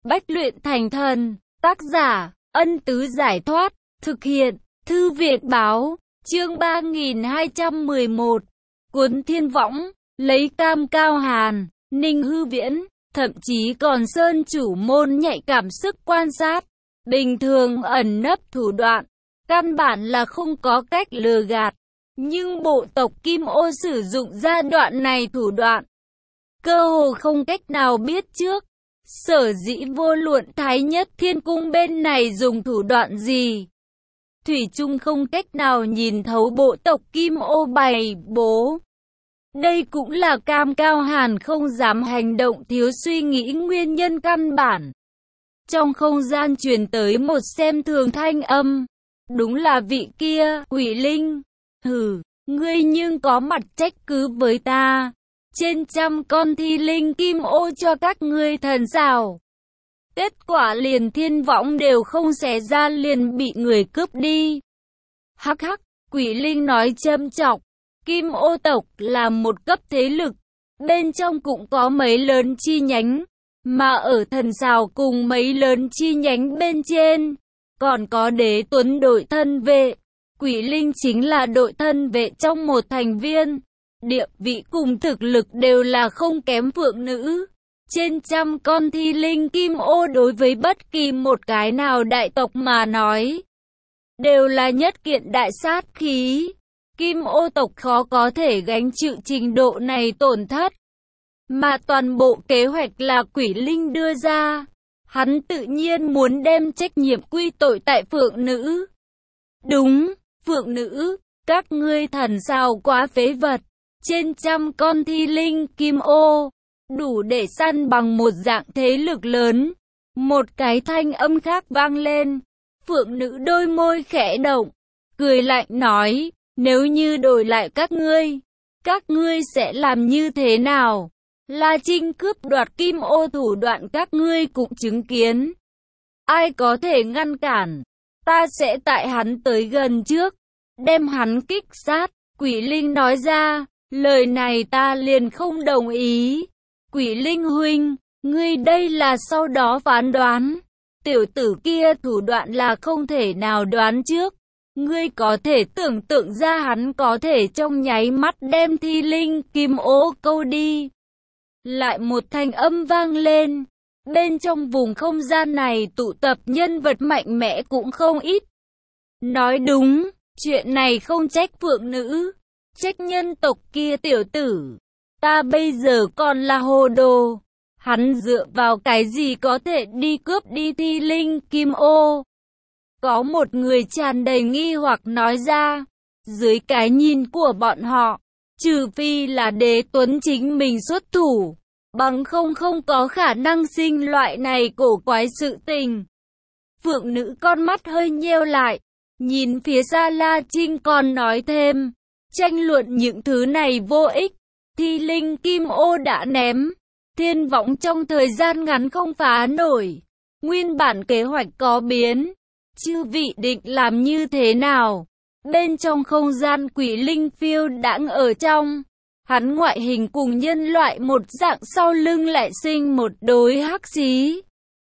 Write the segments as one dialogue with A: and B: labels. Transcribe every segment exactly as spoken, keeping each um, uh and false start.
A: bách luyện thành thần. Tác giả, Ân Tứ Giải Thoát. Thực hiện, Thư Việt Báo. Chương ba nghìn hai trăm mười một. Cuốn Thiên Võng. Lấy Cam Cao Hàn, Ninh Hư Viễn, thậm chí còn Sơn Chủ Môn nhạy cảm sức quan sát. Bình thường ẩn nấp thủ đoạn, căn bản là không có cách lừa gạt. Nhưng bộ tộc Kim Ô sử dụng ra đoạn này thủ đoạn, cơ hồ không cách nào biết trước. Sở dĩ vô luận Thái Nhất Thiên Cung bên này dùng thủ đoạn gì, thủy chung không cách nào nhìn thấu bộ tộc Kim Ô bày bố. Đây cũng là Cam Cao Hàn không dám hành động thiếu suy nghĩ nguyên nhân căn bản. Trong không gian truyền tới một xem thường thanh âm. Đúng là vị kia, Quỷ Linh. Hừ, ngươi nhưng có mặt trách cứ với ta. Trên trăm con thi linh Kim Ô cho các ngươi thần sao. Kết quả liền Thiên Võng đều không xé ra liền bị người cướp đi. Hắc hắc, Quỷ Linh nói châm chọc. Kim Ô tộc là một cấp thế lực, bên trong cũng có mấy lớn chi nhánh, mà ở thần sào cùng mấy lớn chi nhánh bên trên, còn có Đế Tuấn đội thân vệ. Quỷ Linh chính là đội thân vệ trong một thành viên, địa vị cùng thực lực đều là không kém Phượng Nữ. Trên trăm con thi linh Kim Ô đối với bất kỳ một cái nào đại tộc mà nói, đều là nhất kiện đại sát khí. Kim Ô tộc khó có thể gánh chịu trình độ này tổn thất. Mà toàn bộ kế hoạch là Quỷ Linh đưa ra. Hắn tự nhiên muốn đem trách nhiệm quy tội tại Phượng Nữ. Đúng, Phượng Nữ, các ngươi thần sao quá phế vật. Trên trăm con thi linh Kim Ô, đủ để săn bằng một dạng thế lực lớn. Một cái thanh âm khác vang lên. Phượng Nữ đôi môi khẽ động, cười lạnh nói. Nếu như đổi lại các ngươi, các ngươi sẽ làm như thế nào? La Trinh cướp đoạt Kim Ô thủ đoạn các ngươi cũng chứng kiến. Ai có thể ngăn cản? Ta sẽ tại hắn tới gần trước, đem hắn kích sát. Quỷ Linh nói ra, lời này ta liền không đồng ý. Quỷ Linh huynh, ngươi đây là sau đó phán đoán. Tiểu tử kia thủ đoạn là không thể nào đoán trước. Ngươi có thể tưởng tượng ra hắn có thể trong nháy mắt đem thi linh Kim Ô câu đi. Lại một thanh âm vang lên. Bên trong vùng không gian này tụ tập nhân vật mạnh mẽ cũng không ít. Nói đúng, chuyện này không trách Phượng Nữ, trách nhân tộc kia tiểu tử. Ta bây giờ còn là hồ đồ. Hắn dựa vào cái gì có thể đi cướp đi thi linh Kim Ô? Có một người tràn đầy nghi hoặc nói ra. Dưới cái nhìn của bọn họ, trừ phi là Đế Tuấn chính mình xuất thủ, bằng không không có khả năng sinh loại này cổ quái sự tình. Phượng Nữ con mắt hơi nheo lại, nhìn phía xa La Trinh còn nói thêm. Tranh luận những thứ này vô ích. Thi linh Kim Ô đã ném. Thiên Võng trong thời gian ngắn không phá nổi. Nguyên bản kế hoạch có biến. Chư vị định làm như thế nào? Bên trong không gian Quỷ Linh phiêu đãng ở trong. Hắn ngoại hình cùng nhân loại một dạng, sau lưng lại sinh một đôi hắc xí.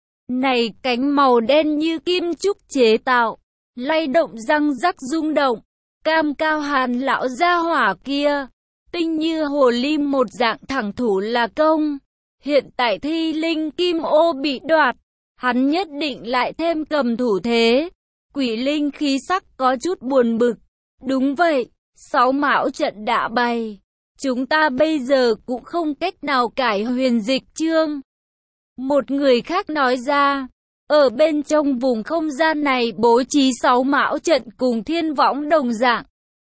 A: Này cánh màu đen như kim trúc chế tạo, lay động răng rắc rung động. Cam Cao Hàn lão gia hỏa kia, tinh như hồ ly một dạng thẳng thủ là công. Hiện tại thi linh Kim Ô bị đoạt, hắn nhất định lại thêm cầm thủ thế. Quỷ Linh khí sắc có chút buồn bực. Đúng vậy, sáu mão trận đã bày. Chúng ta bây giờ cũng không cách nào cải huyền dịch chương. Một người khác nói ra, ở bên trong vùng không gian này bố trí sáu mão trận cùng Thiên Võng đồng dạng.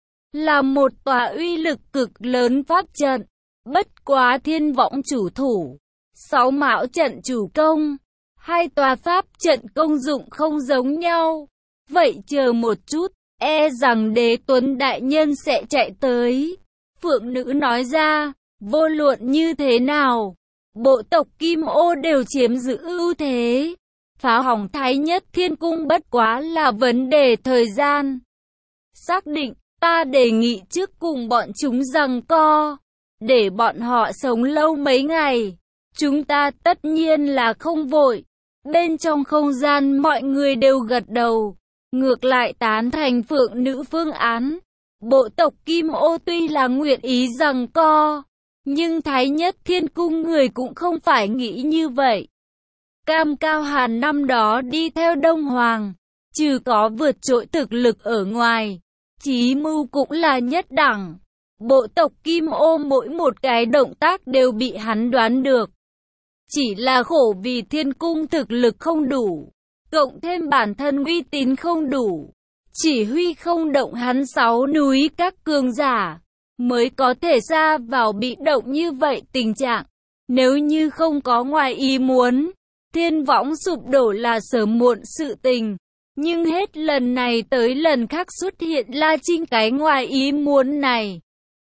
A: Là một tòa uy lực cực lớn pháp trận. Bất quá Thiên Võng chủ thủ, sáu mão trận chủ công. Hai tòa pháp trận công dụng không giống nhau. Vậy chờ một chút, e rằng Đế Tuấn đại nhân sẽ chạy tới. Phượng Nữ nói ra, vô luận như thế nào, bộ tộc Kim Ô đều chiếm giữ ưu thế. Phá hỏng Thái Nhất Thiên Cung bất quá là vấn đề thời gian. Xác định, ta đề nghị trước cùng bọn chúng giằng co, để bọn họ sống lâu mấy ngày. Chúng ta tất nhiên là không vội. Bên trong không gian mọi người đều gật đầu, ngược lại tán thành Phượng Nữ phương án. Bộ tộc Kim Ô tuy là nguyện ý giằng co, nhưng Thái Nhất Thiên Cung người cũng không phải nghĩ như vậy. Cam Cao Hàn năm đó đi theo Đông Hoàng, trừ có vượt trội thực lực ở ngoài, chí mưu cũng là nhất đẳng. Bộ tộc Kim Ô mỗi một cái động tác đều bị hắn đoán được. Chỉ là khổ vì Thiên Cung thực lực không đủ, cộng thêm bản thân uy tín không đủ, chỉ huy không động hắn sáu núi các cường giả, mới có thể ra vào bị động như vậy tình trạng. Nếu như không có ngoài ý muốn, Thiên Võng sụp đổ là sớm muộn sự tình. Nhưng hết lần này tới lần khác xuất hiện La Trinh cái ngoài ý muốn này.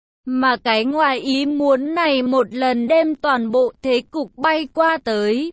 A: Mà cái ngoài ý muốn này một lần đem toàn bộ thế cục bay qua tới.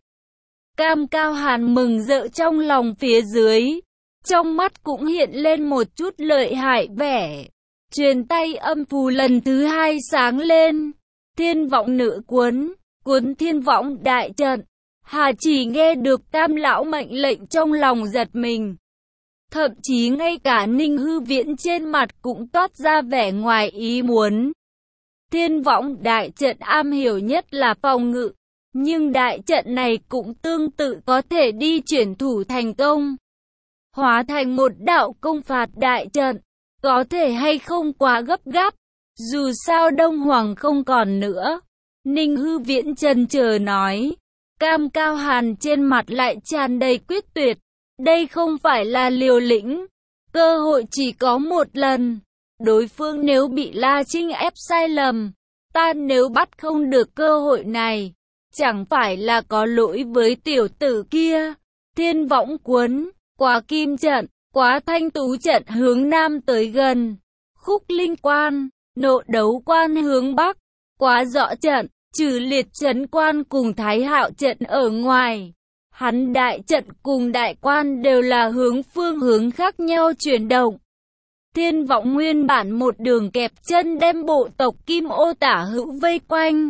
A: Cam Cao Hàn mừng rỡ trong lòng phía dưới, trong mắt cũng hiện lên một chút lợi hại vẻ. Truyền tay âm phù lần thứ hai sáng lên, Thiên Võng nữ cuốn, cuốn Thiên Võng đại trận. Hà chỉ nghe được Tam lão mệnh lệnh trong lòng giật mình. Thậm chí ngay cả Ninh Hư Viễn trên mặt cũng toát ra vẻ ngoài ý muốn. Thiên Võng đại trận am hiểu nhất là phòng ngự, nhưng đại trận này cũng tương tự có thể đi chuyển thủ thành công, hóa thành một đạo công phạt đại trận, có thể hay không quá gấp gáp, dù sao Đông Hoàng không còn nữa. Ninh Hư Viễn chần chờ nói. Cam Cao Hàn trên mặt lại tràn đầy quyết tuyệt, đây không phải là liều lĩnh, cơ hội chỉ có một lần, đối phương nếu bị La Trinh ép sai lầm, ta nếu bắt không được cơ hội này, chẳng phải là có lỗi với tiểu tử kia. Thiên Võng cuốn, quá kim trận, quá thanh tú trận hướng nam tới gần, khúc linh quan, nộ đấu quan hướng bắc, quá rõ trận. Trừ liệt trấn quan cùng thái hạo trận ở ngoài, hắn đại trận cùng đại quan đều là hướng phương hướng khác nhau chuyển động. Thiên Võng nguyên bản một đường kẹp chân đem bộ tộc Kim Ô tả hữu vây quanh.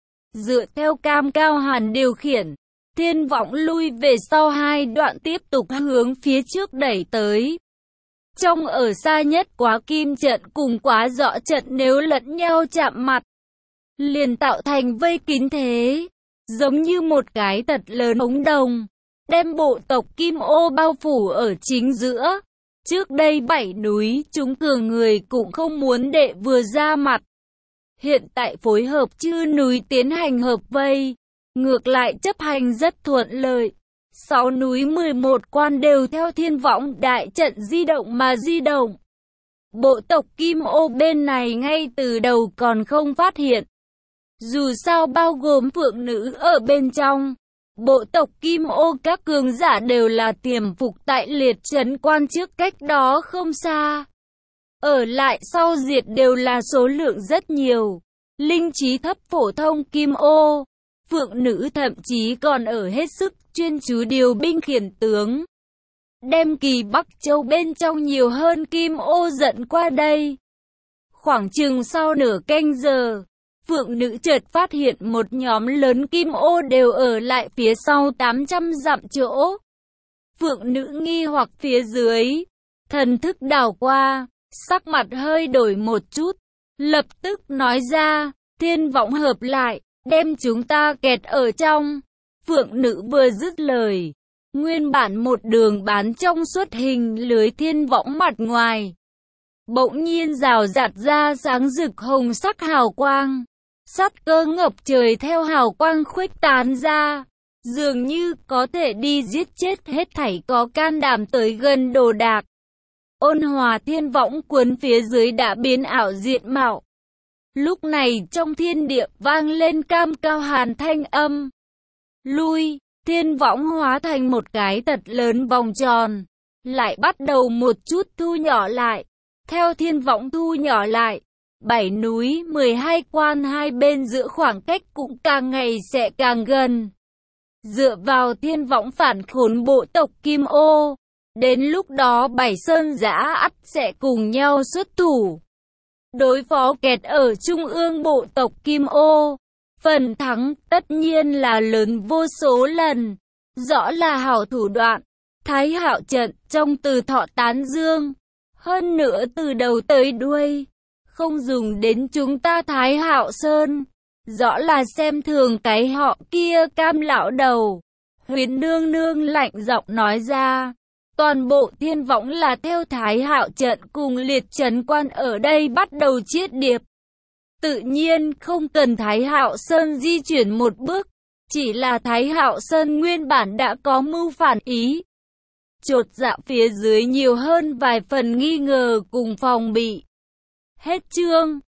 A: Dựa theo Cam Cao Hàn điều khiển, Thiên Võng lui về sau hai đoạn tiếp tục hướng phía trước đẩy tới. Trong ở xa nhất quá kim trận cùng quá rõ trận nếu lẫn nhau chạm mặt, liền tạo thành vây kín thế, giống như một cái thật lớn ống đồng, đem bộ tộc Kim Ô bao phủ ở chính giữa. Trước đây bảy núi chúng cường người cũng không muốn đệ vừa ra mặt. Hiện tại phối hợp chư núi tiến hành hợp vây, ngược lại chấp hành rất thuận lợi. Sáu núi mười một quan đều theo Thiên Võng đại trận di động mà di động. Bộ tộc Kim Ô bên này ngay từ đầu còn không phát hiện. Dù sao bao gồm Phượng Nữ ở bên trong, bộ tộc Kim Ô các cường giả đều là tiềm phục tại liệt trấn quan trước cách đó không xa. Ở lại sau diệt đều là số lượng rất nhiều, linh trí thấp phổ thông Kim Ô. Phượng Nữ thậm chí còn ở hết sức chuyên chú điều binh khiển tướng, đem Kỳ Bắc Châu bên trong nhiều hơn Kim Ô dẫn qua đây. Khoảng chừng sau nửa canh giờ, Phượng Nữ chợt phát hiện một nhóm lớn Kim Ô đều ở lại phía sau tám trăm dặm chỗ. Phượng Nữ nghi hoặc phía dưới, thần thức đảo qua, sắc mặt hơi đổi một chút, lập tức nói ra, Thiên Võng hợp lại, đem chúng ta kẹt ở trong. Phượng Nữ vừa dứt lời, nguyên bản một đường bán trong suốt hình lưới Thiên Võng mặt ngoài, bỗng nhiên rào rạt ra sáng rực hồng sắc hào quang. Sát cơ ngập trời theo hào quang khuếch tán ra, dường như có thể đi giết chết hết thảy có can đảm tới gần đồ đạc. Ôn hòa Thiên Võng cuốn phía dưới đã biến ảo diện mạo. Lúc này trong thiên địa vang lên Cam Cao Hàn thanh âm. Lui, Thiên Võng hóa thành một cái thật lớn vòng tròn, lại bắt đầu một chút thu nhỏ lại. Theo Thiên Võng thu nhỏ lại, bảy núi, mười hai quan hai bên giữa khoảng cách cũng càng ngày sẽ càng gần. Dựa vào Thiên Võng phản khốn bộ tộc Kim Ô, đến lúc đó bảy sơn giã ắt sẽ cùng nhau xuất thủ. Đối phó kẹt ở trung ương bộ tộc Kim Ô, phần thắng tất nhiên là lớn vô số lần. rõ là hảo thủ đoạn. Thái Hạo trận trong từ Thọ tán dương, hơn nữa từ đầu tới đuôi, không dùng đến chúng ta Thái Hạo Sơn, rõ là xem thường cái họ kia Cam lão đầu. Huyền nương nương lạnh giọng nói ra, toàn bộ thiên võng là theo Thái Hạo trận cùng liệt trấn quan ở đây bắt đầu chiết điệp. Tự nhiên không cần Thái Hạo Sơn di chuyển một bước, chỉ là Thái Hạo Sơn nguyên bản đã có mưu phản ý. Chột dạ phía dưới nhiều hơn vài phần nghi ngờ cùng phòng bị. Hết chương.